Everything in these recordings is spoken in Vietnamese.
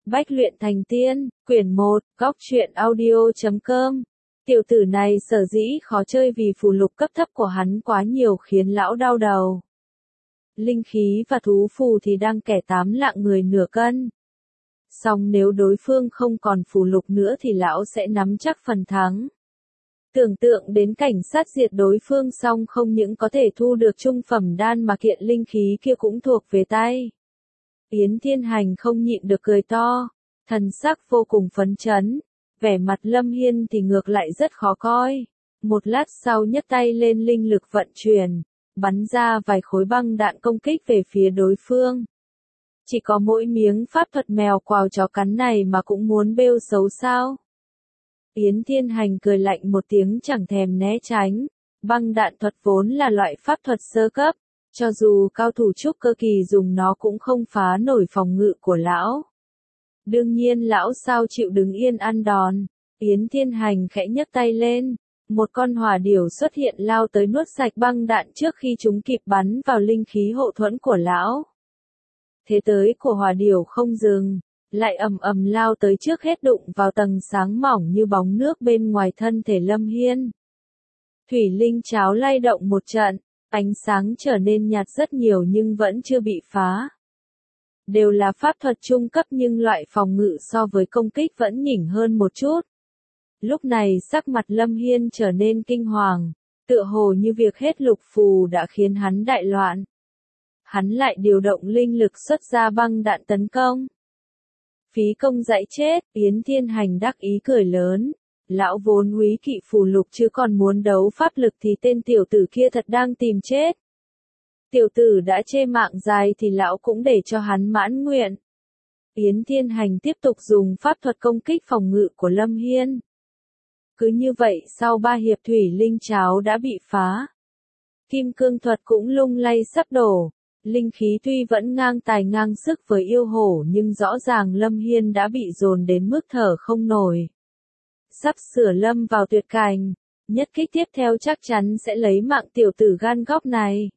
Bách luyện thành tiên, quyển 1, góc truyện audio.com. Tiểu tử này sở dĩ khó chơi vì phù lục cấp thấp của hắn quá nhiều khiến lão đau đầu. Linh khí và thú phù thì đang kẻ 8 lạng người nửa cân. Song nếu đối phương không còn phù lục nữa thì lão sẽ nắm chắc phần thắng. Tưởng tượng đến cảnh sát diệt đối phương xong không những có thể thu được trung phẩm đan mà kiện linh khí kia cũng thuộc về tay. Yến Thiên Hành không nhịn được cười to, thần sắc vô cùng phấn chấn, vẻ mặt Lâm Hiên thì ngược lại rất khó coi. Một lát sau nhấc tay lên linh lực vận chuyển, bắn ra vài khối băng đạn công kích về phía đối phương. Chỉ có mỗi miếng pháp thuật mèo quào chó cắn này mà cũng muốn bêu xấu sao? Yến Thiên Hành cười lạnh một tiếng chẳng thèm né tránh, băng đạn thuật vốn là loại pháp thuật sơ cấp, cho dù cao thủ trúc cơ kỳ dùng nó cũng không phá nổi phòng ngự của lão. Đương nhiên lão sao chịu đứng yên ăn đòn. Yến Thiên Hành khẽ nhấc tay lên, một con hỏa điểu xuất hiện lao tới nuốt sạch băng đạn trước khi chúng kịp bắn vào linh khí hộ thuẫn của lão. Thế tới của hỏa điểu không dừng, lại ầm ầm lao tới trước hết đụng vào tầng sáng mỏng như bóng nước bên ngoài thân thể Lâm Hiên. Thủy linh cháo lay động một trận, ánh sáng trở nên nhạt rất nhiều nhưng vẫn chưa bị phá. Đều là pháp thuật trung cấp nhưng loại phòng ngự so với công kích vẫn nhỉnh hơn một chút. Lúc này sắc mặt Lâm Hiên trở nên kinh hoàng, tựa hồ như việc hết lục phù đã khiến hắn đại loạn. Hắn lại điều động linh lực xuất ra băng đạn tấn công. Phí công dạy chết, Yến Thiên Hành đắc ý cười lớn. Lão vốn úy kỵ phù lục chứ còn muốn đấu pháp lực thì tên tiểu tử kia thật đang tìm chết. Tiểu tử đã chê mạng dài thì lão cũng để cho hắn mãn nguyện. Yến Thiên Hành tiếp tục dùng pháp thuật công kích phòng ngự của Lâm Hiên. Cứ như vậy sau 3 hiệp thủy linh cháo đã bị phá. Kim cương thuật cũng lung lay sắp đổ. Linh khí tuy vẫn ngang tài ngang sức với yêu hổ nhưng rõ ràng Lâm Hiên đã bị dồn đến mức thở không nổi. Sắp sửa lâm vào tuyệt cảnh, nhất kích tiếp theo chắc chắn sẽ lấy mạng tiểu tử gan góc này.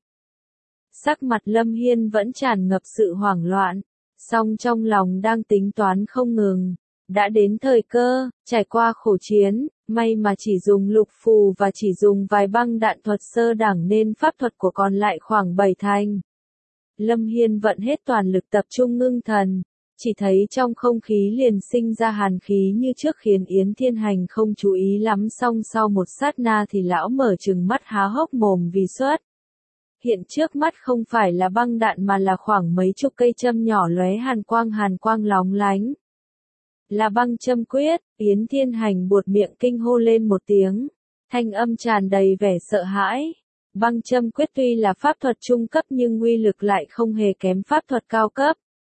Sắc mặt Lâm Hiên vẫn tràn ngập sự hoảng loạn, song trong lòng đang tính toán không ngừng. Đã đến thời cơ, trải qua khổ chiến, may mà chỉ dùng lục phù và chỉ dùng vài băng đạn thuật sơ đẳng nên pháp thuật của còn lại khoảng 7 thành. Lâm Hiên vận hết toàn lực tập trung ngưng thần, chỉ thấy trong không khí liền sinh ra hàn khí như trước khiến Yến Thiên Hành không chú ý lắm, song sau một sát na thì lão mở trừng mắt há hốc mồm vì sốt. Hiện trước mắt không phải là băng đạn mà là khoảng mấy chục cây châm nhỏ lóe hàn quang lóng lánh. Là băng châm quyết, Yến Thiên Hành buột miệng kinh hô lên một tiếng, thanh âm tràn đầy vẻ sợ hãi. Băng châm quyết tuy là pháp thuật trung cấp nhưng uy lực lại không hề kém pháp thuật cao cấp.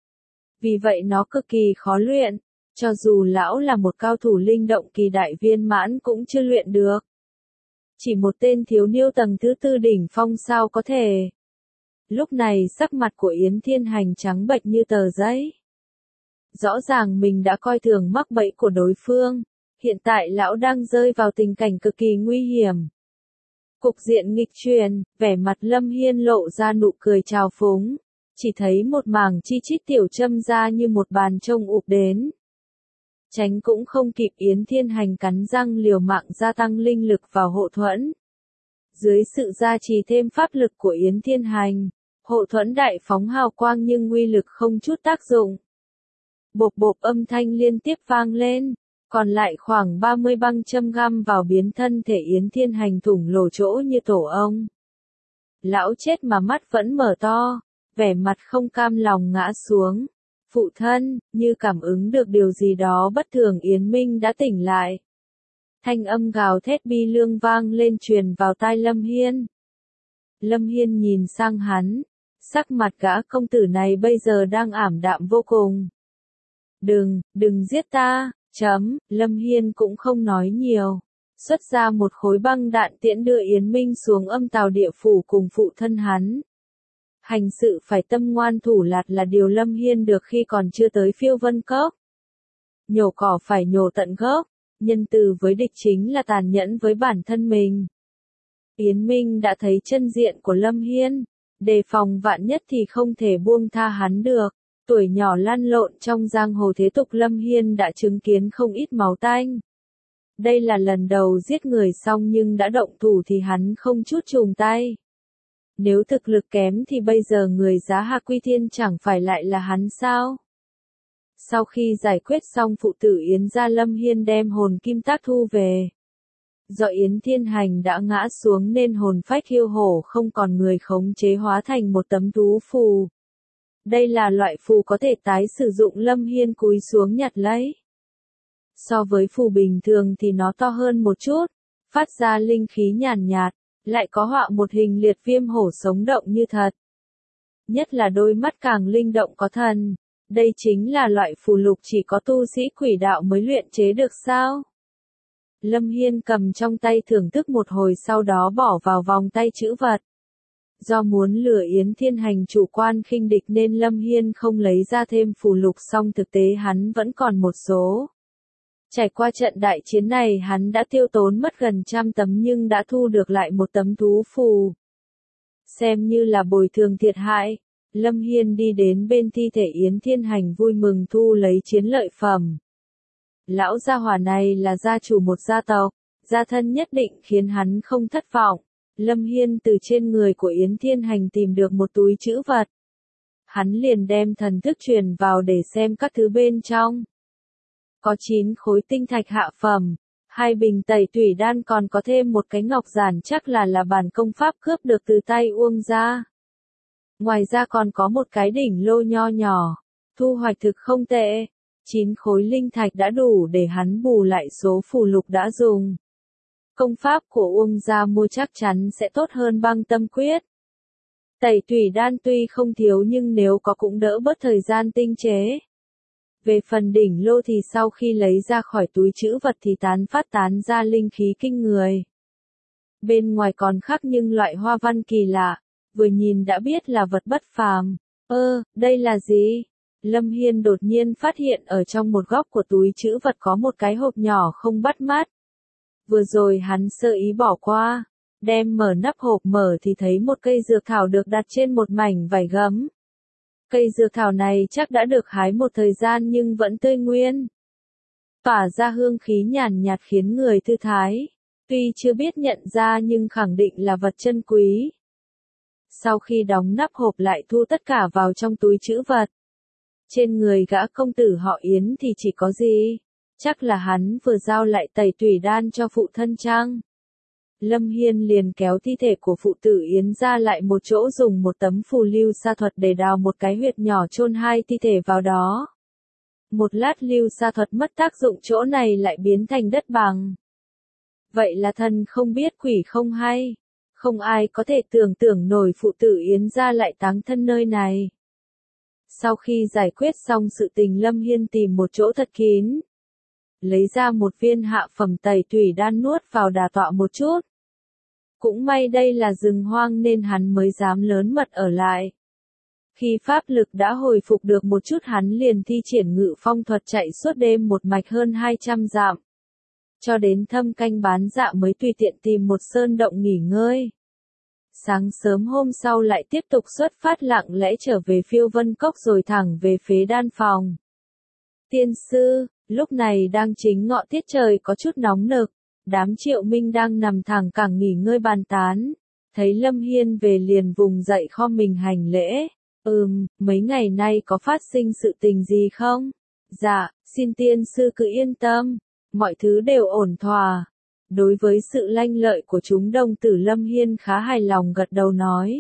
Vì vậy nó cực kỳ khó luyện, cho dù lão là một cao thủ linh động kỳ đại viên mãn cũng chưa luyện được. Chỉ một tên thiếu niêu tầng thứ 4 đỉnh phong sao có thể. Lúc này sắc mặt của Yến Thiên Hành trắng bệch như tờ giấy. Rõ ràng mình đã coi thường mắc bẫy của đối phương, hiện tại lão đang rơi vào tình cảnh cực kỳ nguy hiểm. Cục diện nghịch chuyển, vẻ mặt Lâm Hiên lộ ra nụ cười trào phúng, chỉ thấy một mảng chi chít tiểu châm ra như một bàn trông ụp đến. Tránh cũng không kịp, Yến Thiên Hành cắn răng liều mạng gia tăng linh lực vào hộ thuẫn. Dưới sự gia trì thêm pháp lực của Yến Thiên Hành, hộ thuẫn đại phóng hào quang nhưng uy lực không chút tác dụng. Bộp bộp âm thanh liên tiếp vang lên, còn lại khoảng 30 băng châm găm vào biến thân thể Yến Thiên Hành thủng lỗ chỗ như tổ ong. Lão chết mà mắt vẫn mở to, vẻ mặt không cam lòng ngã xuống. Phụ thân, như cảm ứng được điều gì đó bất thường Yến Minh đã tỉnh lại. Thanh âm gào thét bi lương vang lên truyền vào tai Lâm Hiên. Lâm Hiên nhìn sang hắn, sắc mặt gã công tử này bây giờ đang ảm đạm vô cùng. Đừng giết ta, Lâm Hiên cũng không nói nhiều. Xuất ra một khối băng đạn tiễn đưa Yến Minh xuống âm tào địa phủ cùng phụ thân hắn. Hành sự phải tâm ngoan thủ lạt là điều Lâm Hiên được khi còn chưa tới Phiêu Vân Cốc. Nhổ cỏ phải nhổ tận gốc, nhân từ với địch chính là tàn nhẫn với bản thân mình. Yến Minh đã thấy chân diện của Lâm Hiên, đề phòng vạn nhất thì không thể buông tha hắn được. Tuổi nhỏ lăn lộn trong giang hồ thế tục Lâm Hiên đã chứng kiến không ít máu tanh. Đây là lần đầu giết người xong nhưng đã động thủ thì hắn không chút chùn tay. Nếu thực lực kém thì bây giờ người giá Hạc Quy Thiên chẳng phải lại là hắn sao? Sau khi giải quyết xong phụ tử Yến gia, Lâm Hiên đem hồn kim tác thu về. Do Yến Thiên Hành đã ngã xuống nên hồn phách hiêu hổ không còn người khống chế, hóa thành một tấm thú phù. Đây là loại phù có thể tái sử dụng. Lâm Hiên cúi xuống nhặt lấy. So với phù bình thường thì nó to hơn một chút, phát ra linh khí nhàn nhạt, lại có họa một hình liệt viêm hổ sống động như thật. Nhất là đôi mắt càng linh động có thần. Đây chính là loại phù lục chỉ có tu sĩ quỷ đạo mới luyện chế được sao? Lâm Hiên cầm trong tay thưởng thức một hồi, sau đó bỏ vào vòng tay trữ vật. Do muốn lừa Yến Thiên Hành chủ quan khinh địch nên Lâm Hiên không lấy ra thêm phù lục, song thực tế hắn vẫn còn một số. Trải qua trận đại chiến này hắn đã tiêu tốn mất gần 100 tấm nhưng đã thu được lại một tấm thú phù. Xem như là bồi thường thiệt hại, Lâm Hiên đi đến bên thi thể Yến Thiên Hành vui mừng thu lấy chiến lợi phẩm. Lão gia hỏa này là gia chủ một gia tộc, gia thân nhất định khiến hắn không thất vọng. Lâm Hiên từ trên người của Yến Thiên Hành tìm được một túi trữ vật. Hắn liền đem thần thức truyền vào để xem các thứ bên trong. Có 9 khối tinh thạch hạ phẩm, 2 bình tẩy tủy đan, còn có thêm một cái ngọc giản, chắc là bản công pháp cướp được từ tay Uông gia. Ngoài ra còn có một cái đỉnh lô nho nhỏ, thu hoạch thực không tệ. 9 khối linh thạch đã đủ để hắn bù lại số phù lục đã dùng. Công pháp của Uông gia mua chắc chắn sẽ tốt hơn Băng Tâm Quyết. Tẩy tủy đan tuy không thiếu nhưng nếu có cũng đỡ bớt thời gian tinh chế. Về phần đỉnh lô thì sau khi lấy ra khỏi túi trữ vật thì phát tán ra linh khí kinh người. Bên ngoài còn khắc nhưng loại hoa văn kỳ lạ, vừa nhìn đã biết là vật bất phàm. Đây là gì? Lâm Hiên đột nhiên phát hiện ở trong một góc của túi trữ vật có một cái hộp nhỏ không bắt mắt. Vừa rồi hắn sơ ý bỏ qua, đem mở nắp hộp mở thì thấy một cây dược thảo được đặt trên một mảnh vải gấm. Cây dược thảo này chắc đã được hái một thời gian nhưng vẫn tươi nguyên. Tỏa ra hương khí nhàn nhạt khiến người thư thái. Tuy chưa biết nhận ra nhưng khẳng định là vật chân quý. Sau khi đóng nắp hộp lại thu tất cả vào trong túi trữ vật. Trên người gã công tử họ Yến thì chỉ có gì? Chắc là hắn vừa giao lại tẩy tủy đan cho phụ thân chăng? Lâm Hiên liền kéo thi thể của phụ tử Yến ra lại một chỗ, dùng một tấm phù lưu sa thuật để đào một cái huyệt nhỏ chôn 2 thi thể vào đó. Một lát lưu sa thuật mất tác dụng, chỗ này lại biến thành đất bằng. Vậy là thần không biết quỷ không hay. Không ai có thể tưởng tượng nổi phụ tử Yến gia lại táng thân nơi này. Sau khi giải quyết xong sự tình, Lâm Hiên tìm một chỗ thật kín. Lấy ra một viên hạ phẩm tẩy tủy đan nuốt vào đả tọa một chút. Cũng may đây là rừng hoang nên hắn mới dám lớn mật ở lại. Khi pháp lực đã hồi phục được một chút hắn liền thi triển ngự phong thuật chạy suốt đêm một mạch hơn 200 dặm. Cho đến Thâm Canh Bán Dạ mới tùy tiện tìm một sơn động nghỉ ngơi. Sáng sớm hôm sau lại tiếp tục xuất phát, lặng lẽ trở về Phiêu Vân Cốc rồi thẳng về Phế Đan phòng. Tiên sư, lúc này đang chính ngọ tiết, trời có chút nóng nực. Đám Triệu Minh đang nằm thẳng cẳng nghỉ ngơi bàn tán. Thấy Lâm Hiên về liền vùng dậy khom mình hành lễ. Mấy ngày nay có phát sinh sự tình gì không? Dạ, xin tiên sư cứ yên tâm. Mọi thứ đều ổn thỏa. Đối với sự lanh lợi của chúng đồng tử, Lâm Hiên khá hài lòng gật đầu nói.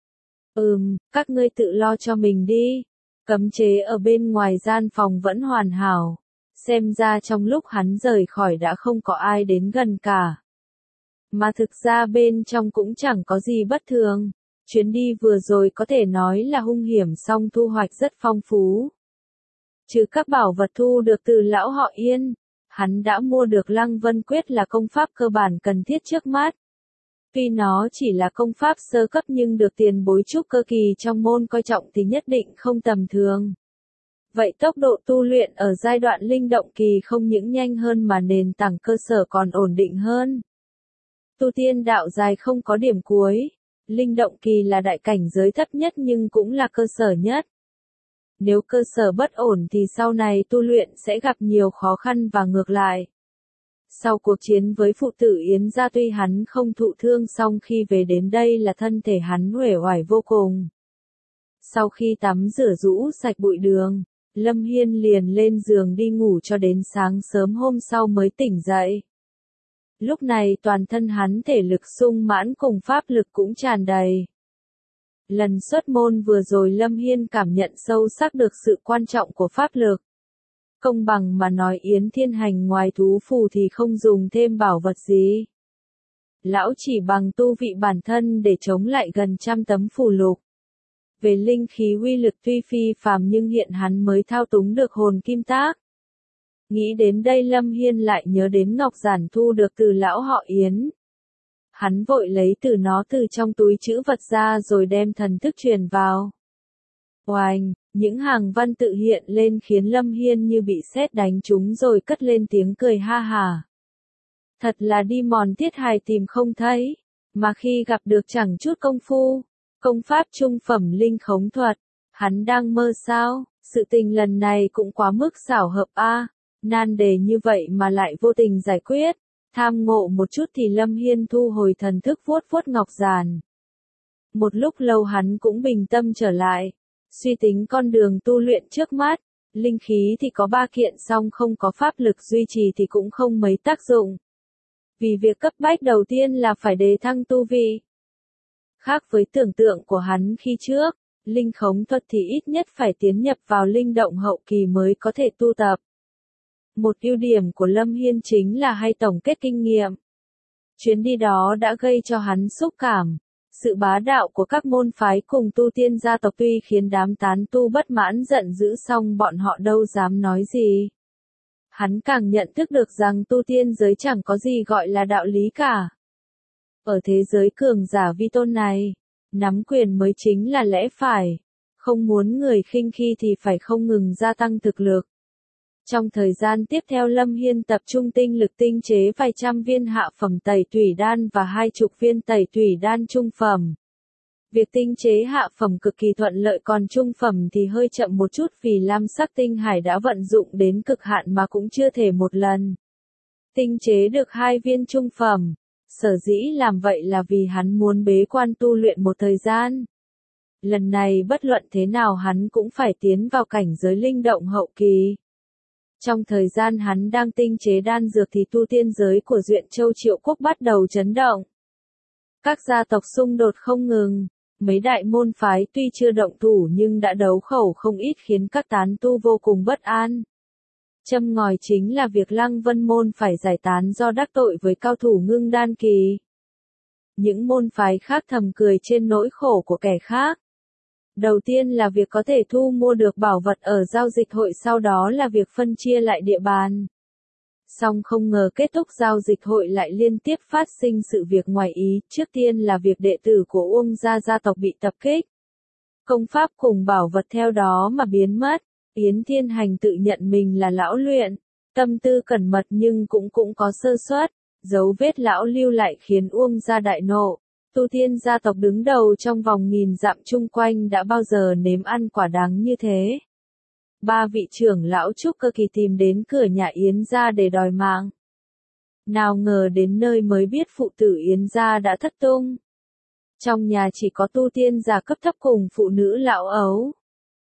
Các ngươi tự lo cho mình đi. Cấm chế ở bên ngoài gian phòng vẫn hoàn hảo. Xem ra trong lúc hắn rời khỏi đã không có ai đến gần cả. Mà thực ra bên trong cũng chẳng có gì bất thường. Chuyến đi vừa rồi có thể nói là hung hiểm song thu hoạch rất phong phú. Trừ các bảo vật thu được từ lão họ Yên, hắn đã mua được Lăng Vân Quyết, là công pháp cơ bản cần thiết trước mắt. Tuy nó chỉ là công pháp sơ cấp nhưng được tiền bối trúc cơ kỳ trong môn coi trọng thì nhất định không tầm thường. Vậy tốc độ tu luyện ở giai đoạn linh động kỳ không những nhanh hơn mà nền tảng cơ sở còn ổn định hơn. Tu tiên đạo dài không có điểm cuối. Linh động kỳ là đại cảnh giới thấp nhất nhưng cũng là cơ sở nhất. Nếu cơ sở bất ổn thì sau này tu luyện sẽ gặp nhiều khó khăn và ngược lại. Sau cuộc chiến với phụ tử Yến gia tuy hắn không thụ thương song khi về đến đây là thân thể hắn uể oải vô cùng. Sau khi tắm rửa rũ sạch bụi đường, Lâm Hiên liền lên giường đi ngủ cho đến sáng sớm hôm sau mới tỉnh dậy. Lúc này toàn thân hắn thể lực sung mãn cùng pháp lực cũng tràn đầy. Lần xuất môn vừa rồi Lâm Hiên cảm nhận sâu sắc được sự quan trọng của pháp lực. Công bằng mà nói Yến Thiên Hành ngoài thú phù thì không dùng thêm bảo vật gì. Lão chỉ bằng tu vị bản thân để chống lại gần 100 tấm phù lục. Về linh khí uy lực tuy phi phàm nhưng hiện hắn mới thao túng được hồn kim tác. Nghĩ đến đây Lâm Hiên lại nhớ đến ngọc giản thu được từ lão họ Yến. Hắn vội lấy nó từ trong túi trữ vật ra rồi đem thần thức truyền vào. Oanh, những hàng văn tự hiện lên khiến Lâm Hiên như bị sét đánh trúng rồi cất lên tiếng cười ha hả. Thật là đi mòn thiết hài tìm không thấy, mà khi gặp được chẳng chút công phu, công pháp trung phẩm linh khống thuật, hắn đang mơ sao, sự tình lần này cũng quá mức xảo hợp a, nan đề như vậy mà lại vô tình giải quyết. Tham ngộ một chút thì Lâm Hiên thu hồi thần thức vuốt vuốt ngọc giản. Một lúc lâu hắn cũng bình tâm trở lại, suy tính con đường tu luyện trước mắt, linh khí thì có 3 kiện song không có pháp lực duy trì thì cũng không mấy tác dụng. Vì việc cấp bách đầu tiên là phải đề thăng tu vi. Khác với tưởng tượng của hắn khi trước, linh khống thuật thì ít nhất phải tiến nhập vào linh động hậu kỳ mới có thể tu tập. Một ưu điểm của Lâm Hiên chính là hay tổng kết kinh nghiệm. Chuyến đi đó đã gây cho hắn xúc cảm. Sự bá đạo của các môn phái cùng tu tiên gia tộc tuy khiến đám tán tu bất mãn giận dữ song bọn họ đâu dám nói gì. Hắn càng nhận thức được rằng tu tiên giới chẳng có gì gọi là đạo lý cả. Ở thế giới cường giả vi tôn này, nắm quyền mới chính là lẽ phải. Không muốn người khinh khi thì phải không ngừng gia tăng thực lực. Trong thời gian tiếp theo Lâm Hiên tập trung tinh lực tinh chế vài trăm viên hạ phẩm tẩy tủy đan và 20 viên tẩy tủy đan trung phẩm. Việc tinh chế hạ phẩm cực kỳ thuận lợi còn trung phẩm thì hơi chậm một chút vì lam sắc tinh hải đã vận dụng đến cực hạn mà cũng chưa thể một lần. Tinh chế được 2 viên trung phẩm, sở dĩ làm vậy là vì hắn muốn bế quan tu luyện một thời gian. Lần này bất luận thế nào hắn cũng phải tiến vào cảnh giới linh động hậu kỳ. Trong thời gian hắn đang tinh chế đan dược thì tu tiên giới của Duyện Châu Triệu Quốc bắt đầu chấn động. Các gia tộc xung đột không ngừng, mấy đại môn phái tuy chưa động thủ nhưng đã đấu khẩu không ít khiến các tán tu vô cùng bất an. Châm ngòi chính là việc Lăng Vân môn phải giải tán do đắc tội với cao thủ ngưng đan kỳ. Những môn phái khác thầm cười trên nỗi khổ của kẻ khác. Đầu tiên là việc có thể thu mua được bảo vật ở giao dịch hội, sau đó là việc phân chia lại địa bàn. Song không ngờ kết thúc giao dịch hội lại liên tiếp phát sinh sự việc ngoài ý, trước tiên là việc đệ tử của Uông gia gia tộc bị tập kích. Công pháp cùng bảo vật theo đó mà biến mất, Yến Thiên Hành tự nhận mình là lão luyện, tâm tư cẩn mật nhưng cũng có sơ suất, dấu vết lão lưu lại khiến Uông gia đại nộ. Tu tiên gia tộc đứng đầu trong vòng nghìn dặm chung quanh đã bao giờ nếm ăn quả đắng như thế. 3 vị trưởng lão trúc cơ kỳ tìm đến cửa nhà Yến gia để đòi mạng. Nào ngờ đến nơi mới biết phụ tử Yến gia đã thất tung. Trong nhà chỉ có tu tiên gia cấp thấp cùng phụ nữ lão ấu.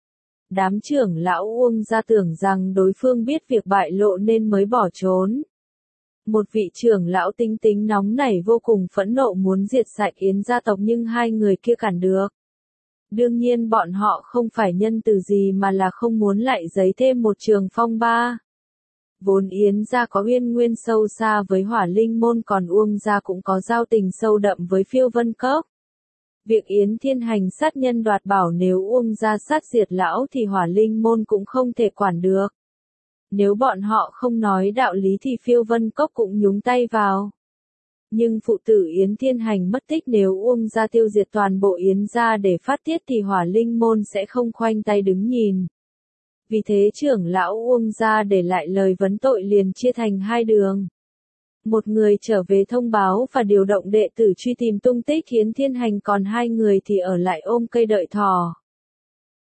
Đám trưởng lão Uông gia tưởng rằng đối phương biết việc bại lộ nên mới bỏ trốn. Một vị trưởng lão tính tính nóng nảy vô cùng phẫn nộ muốn diệt sạch Yến gia tộc nhưng 2 người kia cản được. Đương nhiên bọn họ không phải nhân từ gì mà là không muốn lại giấy thêm một trường phong ba. Vốn Yến gia có uyên nguyên sâu xa với Hỏa Linh môn còn Uông gia cũng có giao tình sâu đậm với Phiêu Vân Cốc. Việc Yến Thiên Hành sát nhân đoạt bảo nếu Uông gia sát diệt lão thì Hỏa Linh môn cũng không thể quản được. Nếu bọn họ không nói đạo lý thì Phiêu Vân Cốc cũng nhúng tay vào. Nhưng phụ tử Yến Thiên Hành mất tích nếu Uông gia tiêu diệt toàn bộ Yến gia để phát tiết thì Hỏa Linh môn sẽ không khoanh tay đứng nhìn. Vì thế trưởng lão Uông gia để lại lời vấn tội liền chia thành 2 đường. Một người trở về thông báo và điều động đệ tử truy tìm tung tích Yến Thiên Hành, còn 2 người thì ở lại ôm cây đợi thỏ.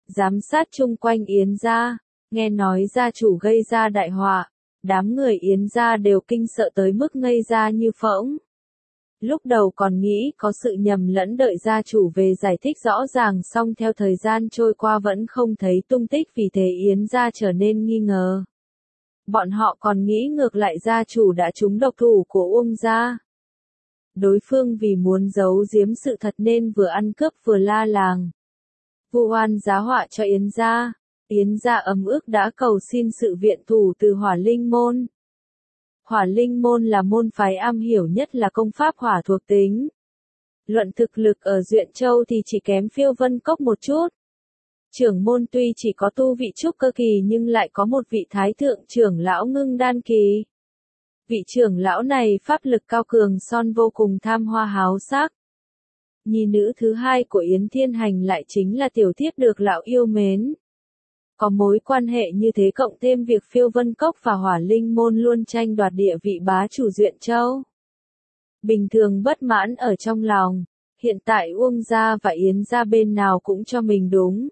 giám sát chung quanh Yến gia, nghe nói gia chủ gây ra đại họa, đám người Yến gia đều kinh sợ tới mức ngây ra như phỗng. Lúc đầu còn nghĩ có sự nhầm lẫn, đợi gia chủ về giải thích rõ ràng xong theo thời gian trôi qua vẫn không thấy tung tích, vì thế Yến gia trở nên nghi ngờ. Bọn họ còn nghĩ ngược lại gia chủ đã trúng độc thủ của Uông gia. Đối phương vì muốn giấu giếm sự thật nên vừa ăn cướp vừa la làng vu oan giá họa cho Yến gia. Yến gia ấm ức đã cầu xin sự viện thủ từ Hỏa Linh môn. Hỏa Linh môn là môn phái am hiểu nhất là công pháp hỏa thuộc tính. Luận thực lực ở Duyện Châu thì chỉ kém Phiêu Vân Cốc một chút. Trưởng môn tuy chỉ có tu vị trúc cơ kỳ nhưng lại có một vị thái thượng trưởng lão ngưng đan kỳ. Vị trưởng lão này pháp lực cao cường son vô cùng tham hoa háo sắc. Nhi nữ thứ hai của Yến Thiên Hành lại chính là tiểu thiếp được lão yêu mến. Có mối quan hệ như thế cộng thêm việc Phiêu Vân Cốc và Hỏa Linh môn luôn tranh đoạt địa vị bá chủ Duyện Châu. Bình thường bất mãn ở trong lòng, hiện tại Uông gia và Yến gia bên nào cũng cho mình đúng.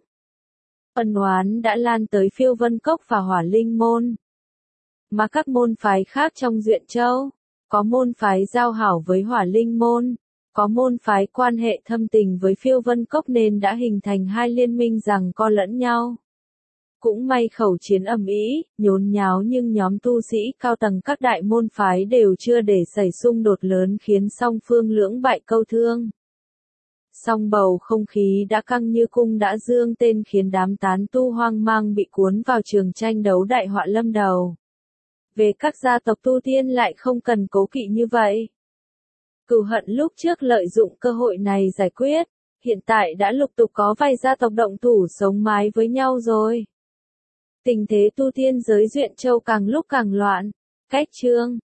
Ân oán đã lan tới Phiêu Vân Cốc và Hỏa Linh môn. Mà các môn phái khác trong Duyện Châu, có môn phái giao hảo với Hỏa Linh môn, có môn phái quan hệ thâm tình với Phiêu Vân Cốc nên đã hình thành hai liên minh giằng co lẫn nhau. Cũng may khẩu chiến ầm ĩ, nhốn nháo nhưng nhóm tu sĩ cao tầng các đại môn phái đều chưa để xảy xung đột lớn khiến song phương lưỡng bại câu thương. Song bầu không khí đã căng như cung đã dương tên khiến đám tán tu hoang mang bị cuốn vào trường tranh đấu đại họa lâm đầu. Về các gia tộc tu tiên lại không cần cố kỵ như vậy. Cừu hận lúc trước lợi dụng cơ hội này giải quyết, hiện tại đã lục tục có vài gia tộc động thủ sống mái với nhau rồi. Tình thế tu tiên giới Duyện Châu càng lúc càng loạn. Cách chương